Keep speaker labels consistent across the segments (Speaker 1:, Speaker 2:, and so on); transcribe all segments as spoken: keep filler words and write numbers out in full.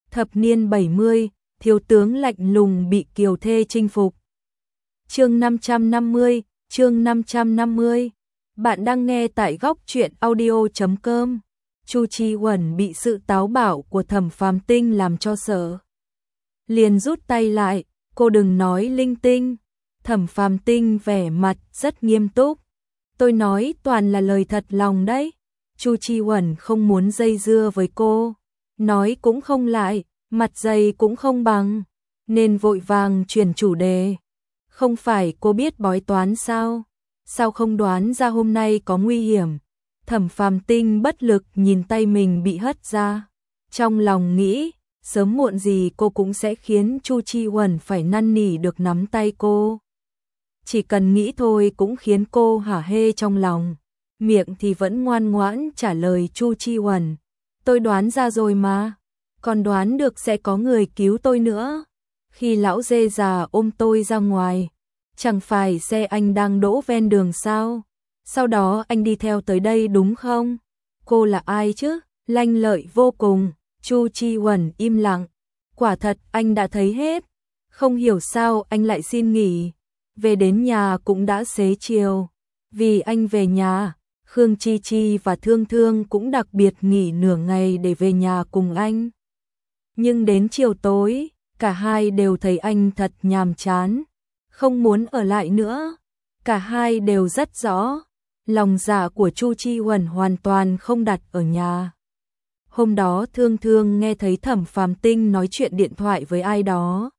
Speaker 1: Thập niên bảy mươi, thiếu tướng lạnh lùng bị kiều thê chinh phục. Chương năm trăm năm mươi, chương năm trăm năm mươi. Bạn đang nghe tại góc truyện audio chấm com. Chu Chi Huẩn bị sự táo bạo của Thẩm Phàm Tinh làm cho sợ. Liền rút tay lại, cô đừng nói linh tinh. Thẩm Phàm Tinh vẻ mặt rất nghiêm túc. Tôi nói toàn là lời thật lòng đấy. Chu Chi Huẩn không muốn dây dưa với cô. Nói cũng không lại, mặt dày cũng không bằng. Nên vội vàng chuyển chủ đề. Không phải cô biết bói toán sao? Sao không đoán ra hôm nay có nguy hiểm? Thẩm Phàm Tinh bất lực nhìn tay mình bị hất ra. Trong lòng nghĩ, sớm muộn gì cô cũng sẽ khiến Chu Chi Huẩn phải năn nỉ được nắm tay cô. Chỉ cần nghĩ thôi cũng khiến cô hả hê trong lòng. Miệng thì vẫn ngoan ngoãn trả lời Chu Chi Huẩn. Tôi đoán ra rồi mà. Còn đoán được sẽ có người cứu tôi nữa. Khi lão dê già ôm tôi ra ngoài, chẳng phải xe anh đang đỗ ven đường sao? Sau đó anh đi theo tới đây đúng không? Cô là ai chứ? Lanh lợi vô cùng. Chu Chi Huẩn im lặng. Quả thật anh đã thấy hết. Không hiểu sao anh lại xin nghỉ. Về đến nhà cũng đã xế chiều. Vì anh về nhà, Khương Chi Chi và Thương Thương cũng đặc biệt nghỉ nửa ngày để về nhà cùng anh. Nhưng đến chiều tối, cả hai đều thấy anh thật nhàm chán, không muốn ở lại nữa. Cả hai đều rất rõ, lòng dạ của Chu Chi Huẩn hoàn toàn không đặt ở nhà. Hôm đó Thương Thương nghe thấy Thẩm Phàm Tinh nói chuyện điện thoại với ai đó,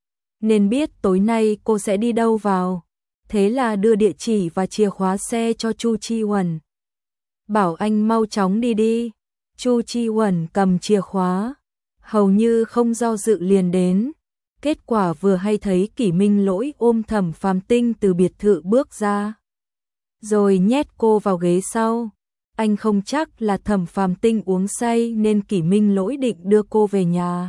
Speaker 1: nên biết tối nay cô sẽ đi đâu vào. Thế là đưa địa chỉ và chìa khóa xe cho Chu Chi Huẩn. Bảo anh mau chóng đi đi. Chu Chi Huẩn cầm chìa khóa, hầu như không do dự liền đến. Kết quả vừa hay thấy Kỷ Minh Lỗi ôm Thẩm Phàm Tinh từ biệt thự bước ra, rồi nhét cô vào ghế sau. Anh không chắc là Thẩm Phàm Tinh uống say nên Kỷ Minh Lỗi định đưa cô về nhà,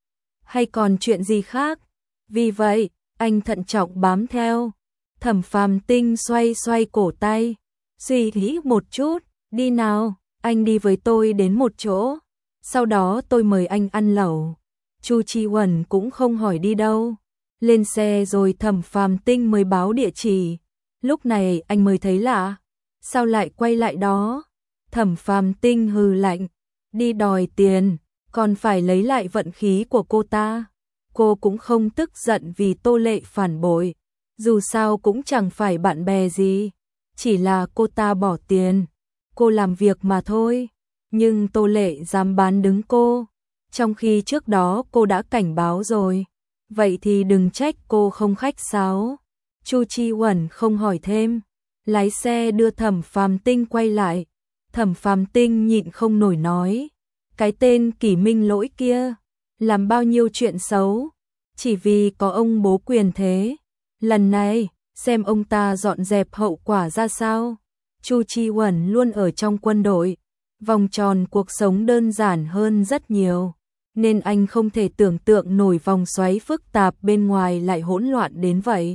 Speaker 1: hay còn chuyện gì khác. Vì vậy, anh thận trọng bám theo. Thẩm Phàm Tinh xoay xoay cổ tay, suy nghĩ một chút, đi nào, anh đi với tôi đến một chỗ, sau đó tôi mời anh ăn lẩu. Chu Chi Huẩn cũng không hỏi đi đâu. Lên xe rồi Thẩm Phàm Tinh mới báo địa chỉ. Lúc này anh mới thấy lạ, sao lại quay lại đó? Thẩm Phàm Tinh hừ lạnh, đi đòi tiền, còn phải lấy lại vận khí của cô ta. Cô cũng không tức giận vì Tô Lệ phản bội, dù sao cũng chẳng phải bạn bè gì, chỉ là cô ta bỏ tiền, cô làm việc mà thôi. Nhưng Tô Lệ dám bán đứng cô, trong khi trước đó cô đã cảnh báo rồi. Vậy thì đừng trách cô không khách sáo. Chu Chi Huẩn không hỏi thêm, lái xe đưa Thẩm Phàm Tinh quay lại. Thẩm Phàm Tinh nhịn không nổi nói, cái tên Kỷ Minh Lỗi kia làm bao nhiêu chuyện xấu, chỉ vì có ông bố quyền thế. Lần này, xem ông ta dọn dẹp hậu quả ra sao. Chu Chi Huẩn luôn ở trong quân đội, vòng tròn cuộc sống đơn giản hơn rất nhiều, nên anh không thể tưởng tượng nổi vòng xoáy phức tạp bên ngoài lại hỗn loạn đến vậy.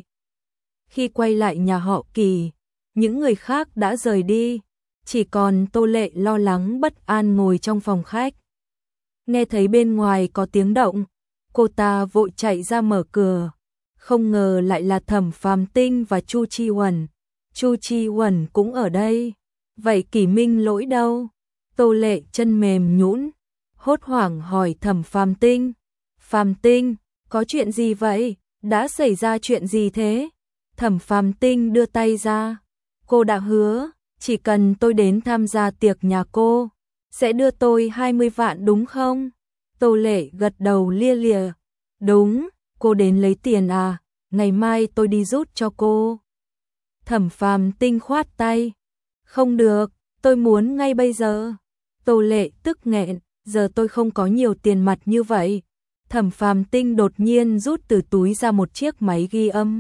Speaker 1: Khi quay lại nhà họ Kỷ, những người khác đã rời đi, chỉ còn Tô Lệ lo lắng bất an ngồi trong phòng khách. Nghe thấy bên ngoài có tiếng động, cô ta vội chạy ra mở cửa, không ngờ lại là Thẩm Phàm Tinh và Chu Chi Huẩn. Chu Chi Huẩn cũng ở đây. Vậy Kỷ Minh Lỗi đâu? Tô Lệ chân mềm nhũn, hốt hoảng hỏi Thẩm Phàm Tinh. Phàm Tinh, có chuyện gì vậy? Đã xảy ra chuyện gì thế? Thẩm Phàm Tinh đưa tay ra. Cô đã hứa, chỉ cần tôi đến tham gia tiệc nhà cô, sẽ đưa tôi hai mươi vạn đúng không? Tô Lệ gật đầu lia lịa. Đúng, cô đến lấy tiền à? Ngày mai tôi đi rút cho cô. Thẩm Phàm Tinh khoát tay. Không được, tôi muốn ngay bây giờ. Tô Lệ tức nghẹn, giờ tôi không có nhiều tiền mặt như vậy. Thẩm Phàm Tinh đột nhiên rút từ túi ra một chiếc máy ghi âm.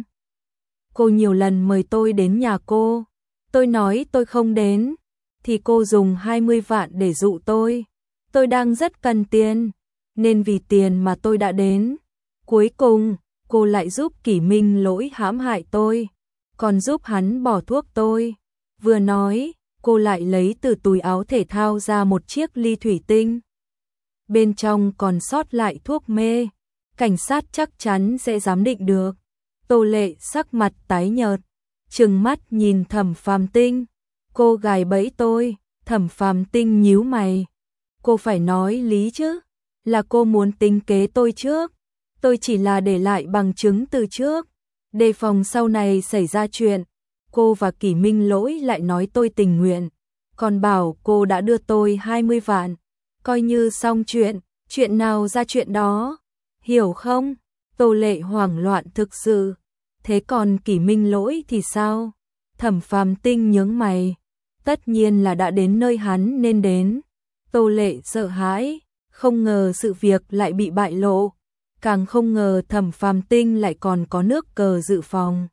Speaker 1: Cô nhiều lần mời tôi đến nhà cô, tôi nói tôi không đến, thì cô dùng hai mươi vạn để dụ tôi. Tôi đang rất cần tiền, nên vì tiền mà tôi đã đến. Cuối cùng, cô lại giúp Kỷ Minh Lỗi hãm hại tôi, còn giúp hắn bỏ thuốc tôi. Vừa nói, cô lại lấy từ túi áo thể thao ra một chiếc ly thủy tinh. bên trong còn sót lại thuốc mê, cảnh sát chắc chắn sẽ giám định được. Tô Lệ sắc mặt tái nhợt, trừng mắt nhìn Thẩm Phàm Tinh, cô gài bẫy tôi. Thẩm Phàm Tinh nhíu mày, cô phải nói lý chứ, là cô muốn tính kế tôi trước, tôi chỉ là để lại bằng chứng từ trước, đề phòng sau này xảy ra chuyện. Cô và Kỷ Minh Lỗi lại nói tôi tình nguyện, còn bảo cô đã đưa tôi hai mươi vạn, coi như xong chuyện, chuyện nào ra chuyện đó, hiểu không? Tô Lệ hoảng loạn thực sự. Thế còn Kỷ Minh Lỗi thì sao? Thẩm Phàm Tinh nhướng mày, tất nhiên là đã đến nơi hắn nên đến. Tô Lệ sợ hãi, không ngờ sự việc lại bị bại lộ, càng không ngờ Thẩm Phàm Tinh lại còn có nước cờ dự phòng.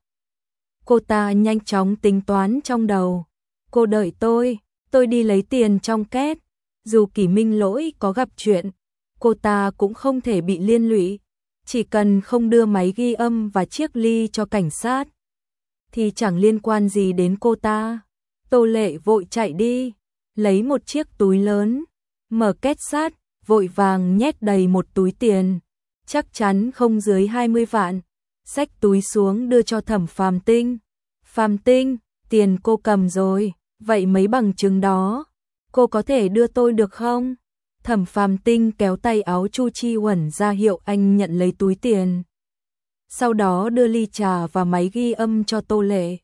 Speaker 1: Cô ta nhanh chóng tính toán trong đầu, cô đợi tôi, tôi đi lấy tiền trong két, dù Kỷ Minh Lỗi có gặp chuyện, cô ta cũng không thể bị liên lụy, chỉ cần không đưa máy ghi âm và chiếc ly cho cảnh sát thì chẳng liên quan gì đến cô ta. Tô Lệ vội chạy đi, lấy một chiếc túi lớn, mở két sắt, vội vàng nhét đầy một túi tiền, chắc chắn không dưới hai mươi vạn, xách túi xuống đưa cho Thẩm Phàm Tinh. Phàm Tinh, tiền cô cầm rồi, vậy mấy bằng chứng đó, cô có thể đưa tôi được không? Thẩm Phàm Tinh kéo tay áo Chu Chi Huẩn ra hiệu anh nhận lấy túi tiền. Sau đó đưa ly trà và máy ghi âm cho Tô Lệ.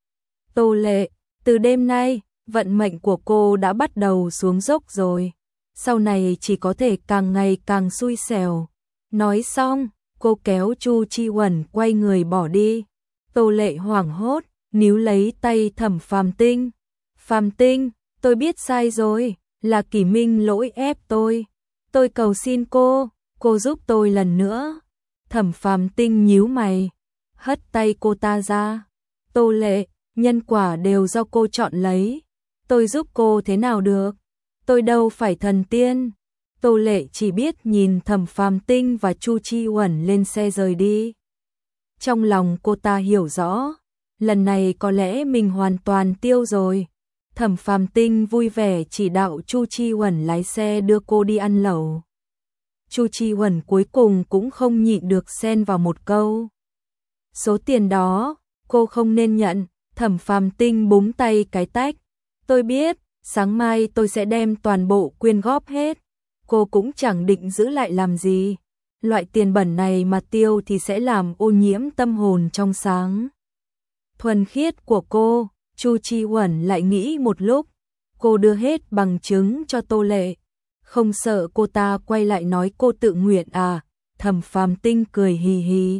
Speaker 1: Tô Lệ, từ đêm nay, vận mệnh của cô đã bắt đầu xuống dốc rồi. Sau này chỉ có thể càng ngày càng xui xẻo. Nói xong, cô kéo Chu Chi Huẩn quay người bỏ đi. Tô Lệ hoảng hốt, níu lấy tay Thẩm Phàm Tinh. Phàm Tinh, tôi biết sai rồi, là Kỷ Minh Lỗi ép tôi. Tôi cầu xin cô, cô giúp tôi lần nữa. Thẩm Phàm Tinh nhíu mày, hất tay cô ta ra. Tô Lệ, nhân quả đều do cô chọn lấy, tôi giúp cô thế nào được, tôi đâu phải thần tiên. Tô Lệ chỉ biết nhìn Thẩm Phàm Tinh và Chu Chi Huẩn lên xe rời đi. Trong lòng cô ta hiểu rõ, lần này có lẽ mình hoàn toàn tiêu rồi. Thẩm Phàm Tinh vui vẻ chỉ đạo Chu Chi Huẩn lái xe đưa cô đi ăn lẩu. Chu Chi Huẩn cuối cùng cũng không nhịn được xen vào một câu. Số tiền đó, cô không nên nhận. Thẩm Phàm Tinh búng tay cái tách. Tôi biết, sáng mai tôi sẽ đem toàn bộ quyên góp hết. Cô cũng chẳng định giữ lại làm gì. Loại tiền bẩn này mà tiêu thì sẽ làm ô nhiễm tâm hồn trong sáng thuần khiết của cô. Chu Chi Huẩn lại nghĩ một lúc. Cô đưa hết bằng chứng cho Tô Lệ. Không sợ cô ta quay lại nói cô tự nguyện à? Thẩm Phàm Tinh cười hì hì.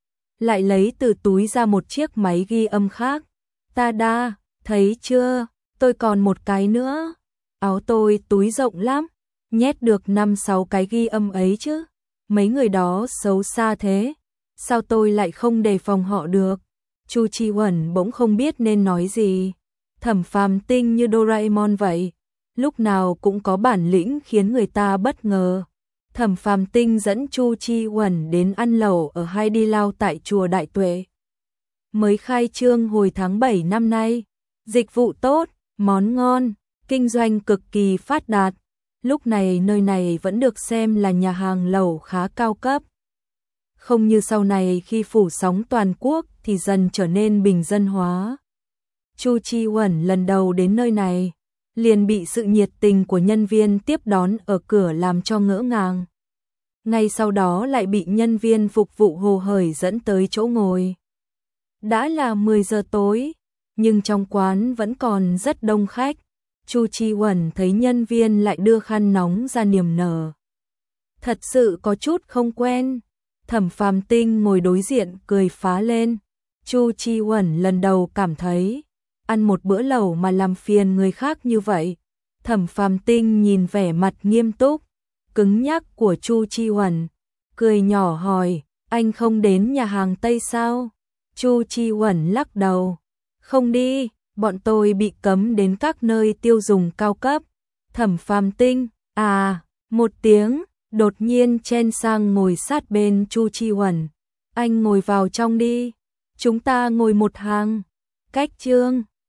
Speaker 1: Lại lấy từ túi ra một chiếc máy ghi âm khác. Ta đa, thấy chưa, tôi còn một cái nữa. Áo tôi túi rộng lắm, nhét được năm sáu cái ghi âm ấy chứ. Mấy người đó xấu xa thế, sao tôi lại không đề phòng họ được? Chu Chi Huẩn bỗng không biết nên nói gì. Thẩm Phàm Tinh như Doraemon vậy, lúc nào cũng có bản lĩnh khiến người ta bất ngờ. Thẩm Phàm Tinh dẫn Chu Chi Huẩn đến ăn lẩu ở Hai Đi Lao tại chùa Đại Tuệ. Mới khai trương hồi tháng bảy năm nay, dịch vụ tốt, món ngon, kinh doanh cực kỳ phát đạt. Lúc này nơi này vẫn được xem là nhà hàng lẩu khá cao cấp. Không như sau này khi phủ sóng toàn quốc thì dần trở nên bình dân hóa. Chu Chi Huẩn lần đầu đến nơi này, liền bị sự nhiệt tình của nhân viên tiếp đón ở cửa làm cho ngỡ ngàng. Ngay sau đó lại bị nhân viên phục vụ hồ hởi dẫn tới chỗ ngồi. Đã là mười giờ tối, nhưng trong quán vẫn còn rất đông khách. Chu Chi Huẩn thấy nhân viên lại đưa khăn nóng ra niềm nở. Thật sự có chút không quen. Thẩm Phàm Tinh ngồi đối diện cười phá lên. Chu Chi Huẩn lần đầu cảm thấy ăn một bữa lẩu mà làm phiền người khác như vậy. Thẩm Phàm Tinh nhìn vẻ mặt nghiêm túc, cứng nhắc của Chu Chi Huẩn, cười nhỏ hỏi, anh không đến nhà hàng Tây sao? Chu Chi Huẩn lắc đầu, không đi, bọn tôi bị cấm đến các nơi tiêu dùng cao cấp. Thẩm Phàm Tinh, à, một tiếng, đột nhiên chen sang ngồi sát bên Chu Chi Huẩn. Anh ngồi vào trong đi, chúng ta ngồi một hàng. Cách trương